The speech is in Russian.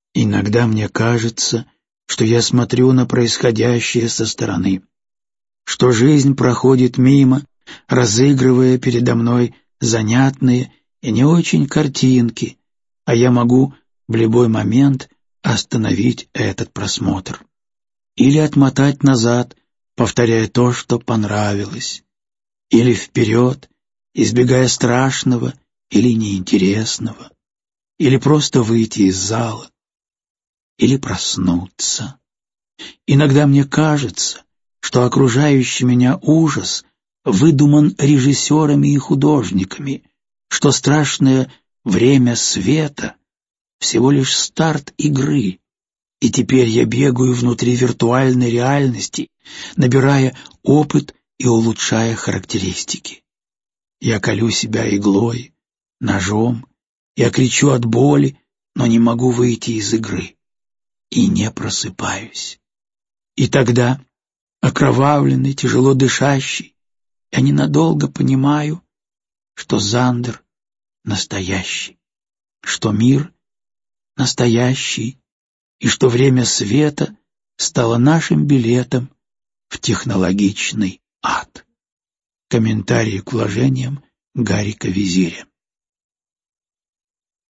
Иногда мне кажется, что я смотрю на происходящее со стороны, что жизнь проходит мимо, разыгрывая передо мной занятные и не очень картинки, а я могу в любой момент остановить этот просмотр или отмотать назад, повторяя то, что понравилось, или вперед, избегая страшного или неинтересного, или просто выйти из зала, или проснуться. Иногда мне кажется, что окружающий меня ужас выдуман режиссерами и художниками, что страшное время света — всего лишь старт игры, и теперь я бегаю внутри виртуальной реальности, набирая опыт и улучшая характеристики. Я колю себя иглой, ножом, я кричу от боли, но не могу выйти из игры и не просыпаюсь. И тогда, окровавленный, тяжело дышащий, я ненадолго понимаю, что Зандер настоящий, что мир настоящий, и что время света стало нашим билетом в технологичный ад. Комментарии к вложениям Гарика Визиря.